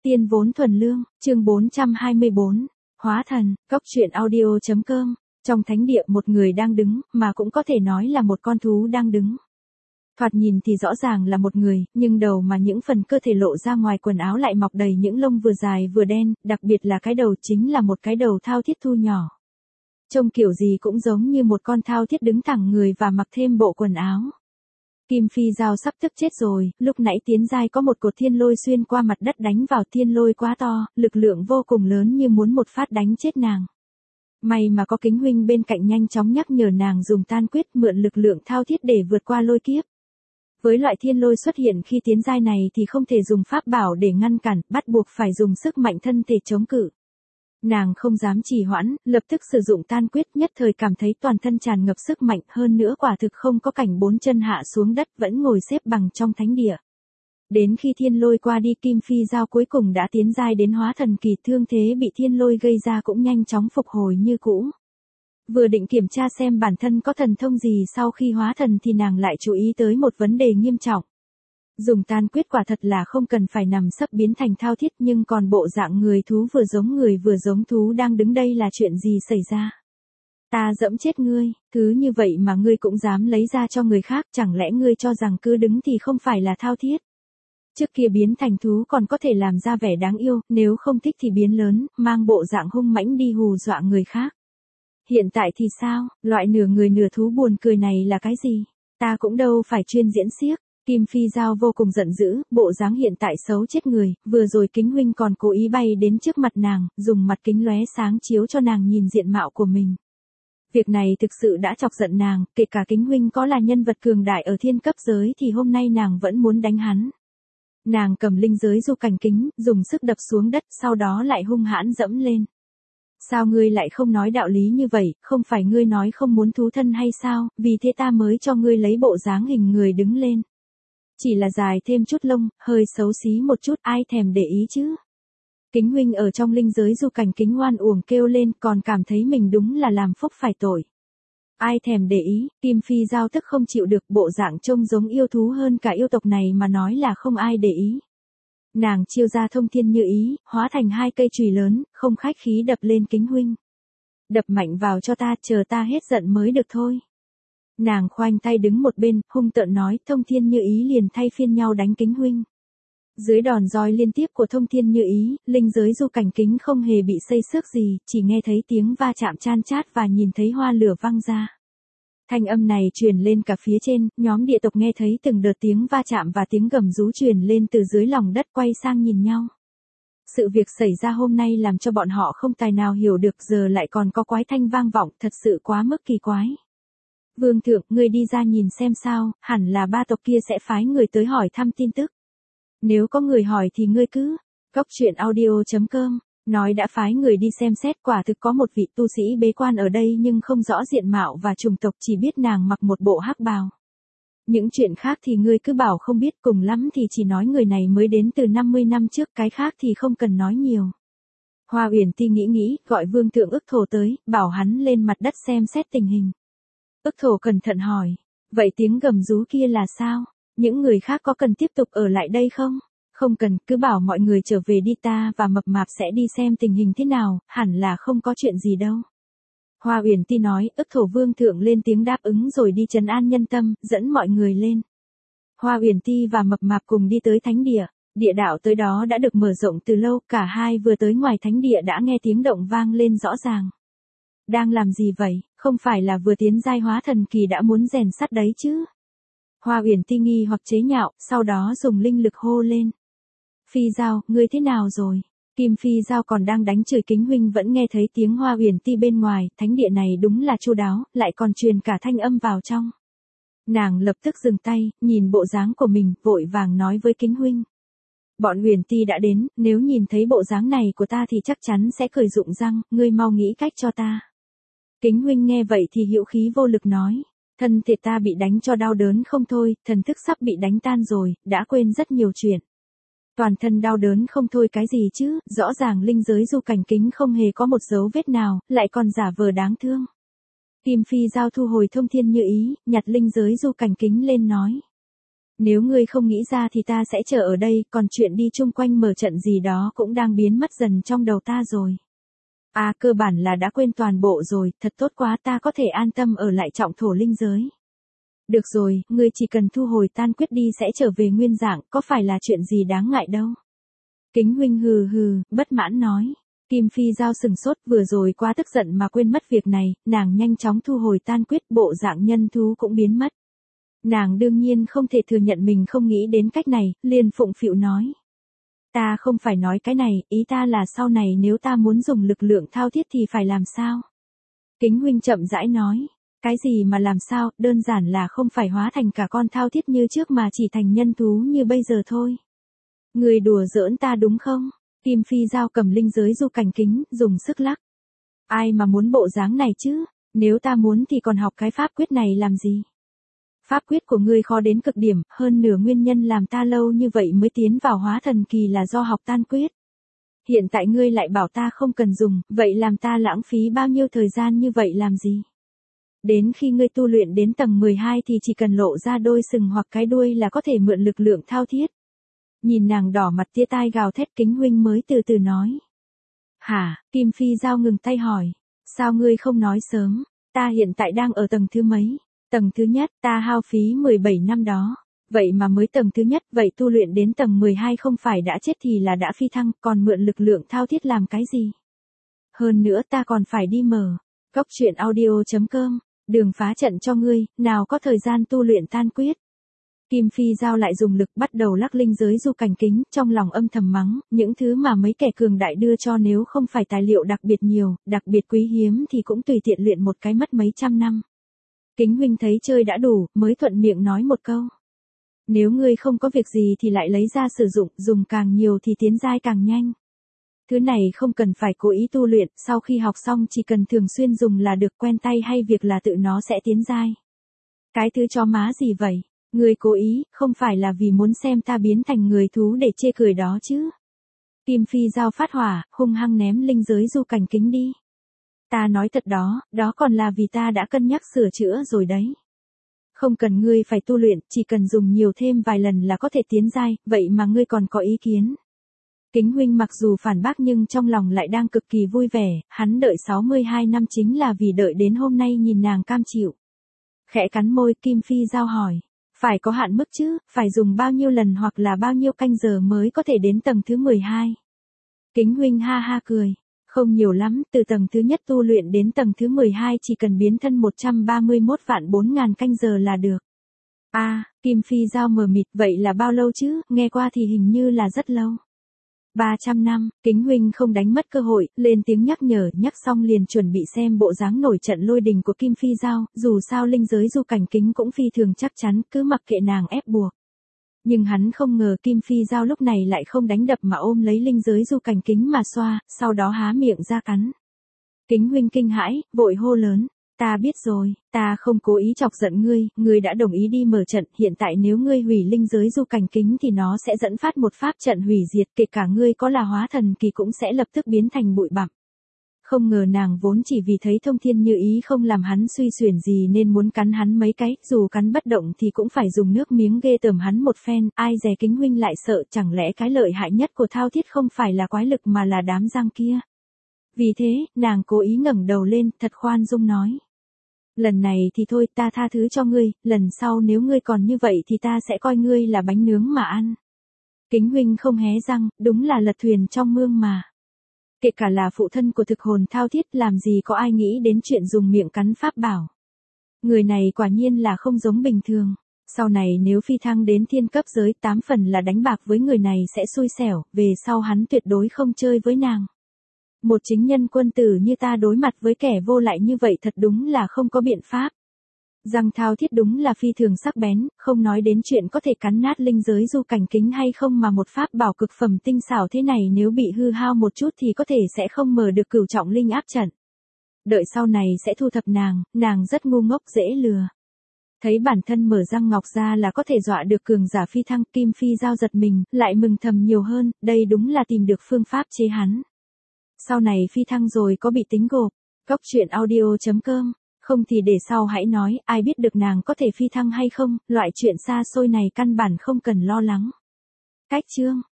Tiên vốn thuần lương, chương 424, hóa thần, cốc truyện audio.com. Trong thánh địa một người đang đứng, mà cũng có thể nói là một con thú đang đứng. Thoạt nhìn thì rõ ràng là một người, nhưng đầu mà những phần cơ thể lộ ra ngoài quần áo lại mọc đầy những lông vừa dài vừa đen, đặc biệt là cái đầu chính là một cái đầu thao thiết thu nhỏ. Trông kiểu gì cũng giống như một con thao thiết đứng thẳng người và mặc thêm bộ quần áo. Kim Phi Giao sắp tức chết rồi, lúc nãy tiến giai có một cột thiên lôi xuyên qua mặt đất đánh vào thiên lôi quá to, lực lượng vô cùng lớn như muốn một phát đánh chết nàng. May mà có Kính huynh bên cạnh nhanh chóng nhắc nhở nàng dùng tan quyết mượn lực lượng thao thiết để vượt qua lôi kiếp. Với loại thiên lôi xuất hiện khi tiến giai này thì không thể dùng pháp bảo để ngăn cản, bắt buộc phải dùng sức mạnh thân thể chống cự. Nàng không dám trì hoãn, lập tức sử dụng tan quyết, nhất thời cảm thấy toàn thân tràn ngập sức mạnh, hơn nữa quả thực không có cảnh bốn chân hạ xuống đất, vẫn ngồi xếp bằng trong thánh địa. Đến khi thiên lôi qua đi, Kim Phi Giao cuối cùng đã tiến giai đến hóa thần kỳ, thương thế bị thiên lôi gây ra cũng nhanh chóng phục hồi như cũ. Vừa định kiểm tra xem bản thân có thần thông gì sau khi hóa thần thì nàng lại chú ý tới một vấn đề nghiêm trọng. Dùng tan quyết quả thật là không cần phải nằm sấp biến thành thao thiết, nhưng còn bộ dạng người thú vừa giống người vừa giống thú đang đứng đây là chuyện gì xảy ra? Ta dẫm chết ngươi, thứ như vậy mà ngươi cũng dám lấy ra cho người khác, chẳng lẽ ngươi cho rằng cứ đứng thì không phải là thao thiết? Trước kia biến thành thú còn có thể làm ra vẻ đáng yêu, nếu không thích thì biến lớn, mang bộ dạng hung mãnh đi hù dọa người khác. Hiện tại thì sao, loại nửa người nửa thú buồn cười này là cái gì? Ta cũng đâu phải chuyên diễn xiếc. Kim Phi Giao vô cùng giận dữ, bộ dáng hiện tại xấu chết người, vừa rồi Kính huynh còn cố ý bay đến trước mặt nàng, dùng mặt kính lóe sáng chiếu cho nàng nhìn diện mạo của mình. Việc này thực sự đã chọc giận nàng, kể cả Kính huynh có là nhân vật cường đại ở thiên cấp giới thì hôm nay nàng vẫn muốn đánh hắn. Nàng cầm linh giới du cảnh kính, dùng sức đập xuống đất, sau đó lại hung hãn dẫm lên. Sao ngươi lại không nói đạo lý như vậy, không phải ngươi nói không muốn thú thân hay sao, vì thế ta mới cho ngươi lấy bộ dáng hình người đứng lên. Chỉ là dài thêm chút lông, hơi xấu xí một chút, ai thèm để ý chứ. Kính huynh ở trong linh giới du cảnh kính oan uổng kêu lên, còn cảm thấy mình đúng là làm phúc phải tội. Ai thèm để ý, Kim Phi Giao tức không chịu được, bộ dạng trông giống yêu thú hơn cả yêu tộc này mà nói là không ai để ý. Nàng chiêu ra thông thiên như ý, hóa thành hai cây chùy lớn, không khách khí đập lên Kính huynh. Đập mạnh vào cho ta, chờ ta hết giận mới được thôi. Nàng khoanh tay đứng một bên, hung tợn nói, thông thiên như ý liền thay phiên nhau đánh Kính huynh. Dưới đòn roi liên tiếp của thông thiên như ý, linh giới du cảnh kính không hề bị xây xước gì, chỉ nghe thấy tiếng va chạm chan chát và nhìn thấy hoa lửa văng ra. Thanh âm này truyền lên cả phía trên, nhóm địa tộc nghe thấy từng đợt tiếng va chạm và tiếng gầm rú truyền lên từ dưới lòng đất, quay sang nhìn nhau. Sự việc xảy ra hôm nay làm cho bọn họ không tài nào hiểu được, giờ lại còn có quái thanh vang vọng, thật sự quá mức kỳ quái. Vương thượng, ngươi đi ra nhìn xem sao, hẳn là ba tộc kia sẽ phái người tới hỏi thăm tin tức. Nếu có người hỏi thì ngươi cứ, cốc truyện audio.com, nói đã phái người đi xem xét, quả thực có một vị tu sĩ bế quan ở đây nhưng không rõ diện mạo và chủng tộc, chỉ biết nàng mặc một bộ hắc bào. Những chuyện khác thì ngươi cứ bảo không biết, cùng lắm thì chỉ nói người này mới đến từ 50 năm trước, cái khác thì không cần nói nhiều. Hoa Uyển Ti nghĩ, gọi Vương thượng Ức Thổ tới, bảo hắn lên mặt đất xem xét tình hình. Ức Thổ cẩn thận hỏi, vậy tiếng gầm rú kia là sao? Những người khác có cần tiếp tục ở lại đây không? Không cần, cứ bảo mọi người trở về đi, ta và Mập Mạp sẽ đi xem tình hình thế nào, hẳn là không có chuyện gì đâu. Hoa Uyển Ti nói, Ức Thổ Vương thượng lên tiếng đáp ứng rồi đi trấn an nhân tâm, dẫn mọi người lên. Hoa Uyển Ti và Mập Mạp cùng đi tới thánh địa, địa đạo tới đó đã được mở rộng từ lâu, cả hai vừa tới ngoài thánh địa đã nghe tiếng động vang lên rõ ràng. Đang làm gì vậy, không phải là vừa tiến giai hóa thần kỳ đã muốn rèn sắt đấy chứ? Hoa Uyển Ti nghi hoặc chế nhạo, sau đó dùng linh lực hô lên. Phi Giao, ngươi thế nào rồi? Kim Phi Giao còn đang đánh chửi Kính huynh vẫn nghe thấy tiếng Hoa Uyển Ti bên ngoài, thánh địa này đúng là chu đáo, lại còn truyền cả thanh âm vào trong. Nàng lập tức dừng tay, nhìn bộ dáng của mình, vội vàng nói với Kính huynh. Bọn Uyển Ti đã đến, nếu nhìn thấy bộ dáng này của ta thì chắc chắn sẽ cười rụng răng, ngươi mau nghĩ cách cho ta. Kính huynh nghe vậy thì hữu khí vô lực nói. Thân thể ta bị đánh cho đau đớn không thôi, thần thức sắp bị đánh tan rồi, đã quên rất nhiều chuyện. Toàn thân đau đớn không thôi cái gì chứ, rõ ràng linh giới du cảnh kính không hề có một dấu vết nào, lại còn giả vờ đáng thương. Kim Phi Giao thu hồi thông thiên như ý, nhặt linh giới du cảnh kính lên nói. Nếu ngươi không nghĩ ra thì ta sẽ chờ ở đây, còn chuyện đi chung quanh mở trận gì đó cũng đang biến mất dần trong đầu ta rồi. À, cơ bản là đã quên toàn bộ rồi, thật tốt quá, ta có thể an tâm ở lại trọng thổ linh giới. Được rồi, ngươi chỉ cần thu hồi tan quyết đi sẽ trở về nguyên dạng, có phải là chuyện gì đáng ngại đâu. Kính huynh hừ hừ, bất mãn nói. Kim Phi Giao sừng sốt, vừa rồi quá tức giận mà quên mất việc này, nàng nhanh chóng thu hồi tan quyết, bộ dạng nhân thú cũng biến mất. Nàng đương nhiên không thể thừa nhận mình không nghĩ đến cách này, liền phụng phịu nói. Ta không phải nói cái này, ý ta là sau này nếu ta muốn dùng lực lượng thao thiết thì phải làm sao? Kính huynh chậm rãi nói. Cái gì mà làm sao, đơn giản là không phải hóa thành cả con thao thiết như trước mà chỉ thành nhân thú như bây giờ thôi. Người đùa giỡn ta đúng không? Kim Phi Giao cầm linh giới du cảnh kính, dùng sức lắc. Ai mà muốn bộ dáng này chứ? Nếu ta muốn thì còn học cái pháp quyết này làm gì? Pháp quyết của ngươi khó đến cực điểm, hơn nửa nguyên nhân làm ta lâu như vậy mới tiến vào hóa thần kỳ là do học tan quyết. Hiện tại ngươi lại bảo ta không cần dùng, vậy làm ta lãng phí bao nhiêu thời gian như vậy làm gì? Đến khi ngươi tu luyện đến tầng 12 thì chỉ cần lộ ra đôi sừng hoặc cái đuôi là có thể mượn lực lượng thao thiết. Nhìn nàng đỏ mặt tía tai gào thét, Kính huynh mới từ từ nói. Hả, Kim Phi Giao ngừng tay hỏi. Sao ngươi không nói sớm, ta hiện tại đang ở tầng thứ mấy? Tầng thứ nhất, ta hao phí 17 năm đó. Vậy mà mới tầng thứ nhất, vậy tu luyện đến tầng 12 không phải đã chết thì là đã phi thăng, còn mượn lực lượng thao thiết làm cái gì? Hơn nữa ta còn phải đi mở. Góc truyện audio.com, đường phá trận cho ngươi, nào có thời gian tu luyện tan quyết. Kim Phi Giao lại dùng lực bắt đầu lắc linh giới du cảnh kính, trong lòng âm thầm mắng, những thứ mà mấy kẻ cường đại đưa cho nếu không phải tài liệu đặc biệt nhiều, đặc biệt quý hiếm thì cũng tùy tiện luyện một cái mất mấy trăm năm. Kính huynh thấy chơi đã đủ, mới thuận miệng nói một câu. Nếu ngươi không có việc gì thì lại lấy ra sử dụng, dùng càng nhiều thì tiến giai càng nhanh. Thứ này không cần phải cố ý tu luyện, sau khi học xong chỉ cần thường xuyên dùng là được, quen tay hay việc là tự nó sẽ tiến giai. Cái thứ cho má gì vậy? Ngươi cố ý, không phải là vì muốn xem ta biến thành người thú để chê cười đó chứ. Kim Phi Giao phát hỏa, hung hăng ném linh giới du cảnh kính đi. Ta nói thật đó, đó còn là vì ta đã cân nhắc sửa chữa rồi đấy. Không cần ngươi phải tu luyện, chỉ cần dùng nhiều thêm vài lần là có thể tiến giai, vậy mà ngươi còn có ý kiến. Kính huynh mặc dù phản bác nhưng trong lòng lại đang cực kỳ vui vẻ, hắn đợi 62 năm chính là vì đợi đến hôm nay nhìn nàng cam chịu. Khẽ cắn môi, Kim Phi Giao hỏi, phải có hạn mức chứ, phải dùng bao nhiêu lần hoặc là bao nhiêu canh giờ mới có thể đến tầng thứ 12. Kính huynh ha ha cười, không nhiều lắm, từ tầng thứ nhất tu luyện đến tầng thứ 12 chỉ cần biến thân 131 vạn 4.000 canh giờ là được. À, Kim Phi Giao mờ mịt, vậy là bao lâu chứ, nghe qua thì hình như là rất lâu. 300 năm, Kính huynh không đánh mất cơ hội, lên tiếng nhắc nhở, nhắc xong liền chuẩn bị xem bộ dáng nổi trận lôi đình của Kim Phi Giao, dù sao linh giới du cảnh kính cũng phi thường chắc chắn, cứ mặc kệ nàng ép buộc. Nhưng hắn không ngờ Kim Phi Giao lúc này lại không đánh đập mà ôm lấy linh giới du cảnh kính mà xoa, sau đó há miệng ra cắn. Kính huynh kinh hãi, vội hô lớn. Ta biết rồi, ta không cố ý chọc giận ngươi, ngươi đã đồng ý đi mở trận, hiện tại nếu ngươi hủy linh giới du cảnh kính thì nó sẽ dẫn phát một pháp trận hủy diệt, kể cả ngươi có là hóa thần kỳ cũng sẽ lập tức biến thành bụi bặm. Không ngờ nàng vốn chỉ vì thấy thông thiên như ý không làm hắn suy xuyển gì nên muốn cắn hắn mấy cái, dù cắn bất động thì cũng phải dùng nước miếng ghê tởm hắn một phen, ai dè Kính huynh lại sợ, chẳng lẽ cái lợi hại nhất của thao thiết không phải là quái lực mà là đám răng kia. Vì thế, nàng cố ý ngẩng đầu lên, thật khoan dung nói. Lần này thì thôi, ta tha thứ cho ngươi, lần sau nếu ngươi còn như vậy thì ta sẽ coi ngươi là bánh nướng mà ăn. Kính huynh không hé răng, đúng là lật thuyền trong mương mà. Kể cả là phụ thân của thực hồn thao thiết, làm gì có ai nghĩ đến chuyện dùng miệng cắn pháp bảo. Người này quả nhiên là không giống bình thường. Sau này nếu phi thăng đến thiên cấp giới, 8 phần là đánh bạc với người này sẽ xui xẻo, về sau hắn tuyệt đối không chơi với nàng. Một chính nhân quân tử như ta đối mặt với kẻ vô lại như vậy thật đúng là không có biện pháp. Răng thao thiết đúng là phi thường sắc bén, không nói đến chuyện có thể cắn nát linh giới du cảnh kính hay không mà một pháp bảo cực phẩm tinh xảo thế này nếu bị hư hao một chút thì có thể sẽ không mở được cửu trọng linh áp trận. Đợi sau này sẽ thu thập nàng rất ngu ngốc dễ lừa. Thấy bản thân mở răng ngọc ra là có thể dọa được cường giả phi thăng, Kim Phi Giao giật mình, lại mừng thầm nhiều hơn, đây đúng là tìm được phương pháp chế hắn. Sau này phi thăng rồi có bị tính gộp. Góc truyện audio.com Không thì để sau hãy nói, ai biết được nàng có thể phi thăng hay không, loại chuyện xa xôi này căn bản không cần lo lắng. Cách chương